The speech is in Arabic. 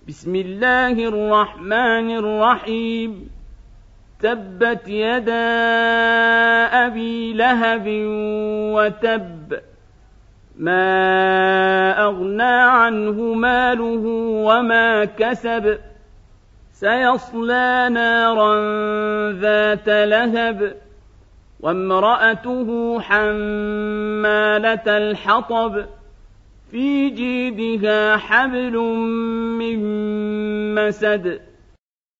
بسم الله الرحمن الرحيم تبت يدا أبي لهب وتب ما أغنى عنه ماله وما كسب سيصلى نارا ذات لهب وامرأته حمالة الحطب في جيدها حبل من مسد